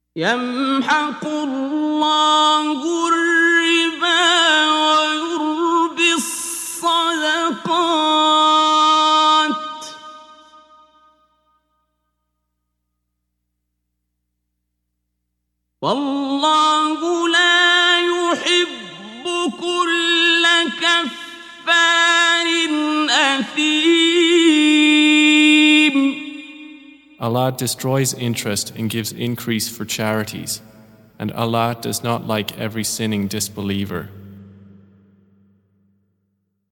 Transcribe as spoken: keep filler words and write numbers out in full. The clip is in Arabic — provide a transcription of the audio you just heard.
يمحق الله الربا ويربي الصدقات والله لا يحب كل كفار أثيم. Allah destroys interest and gives increase for charities, and Allah does not like every sinning disbeliever.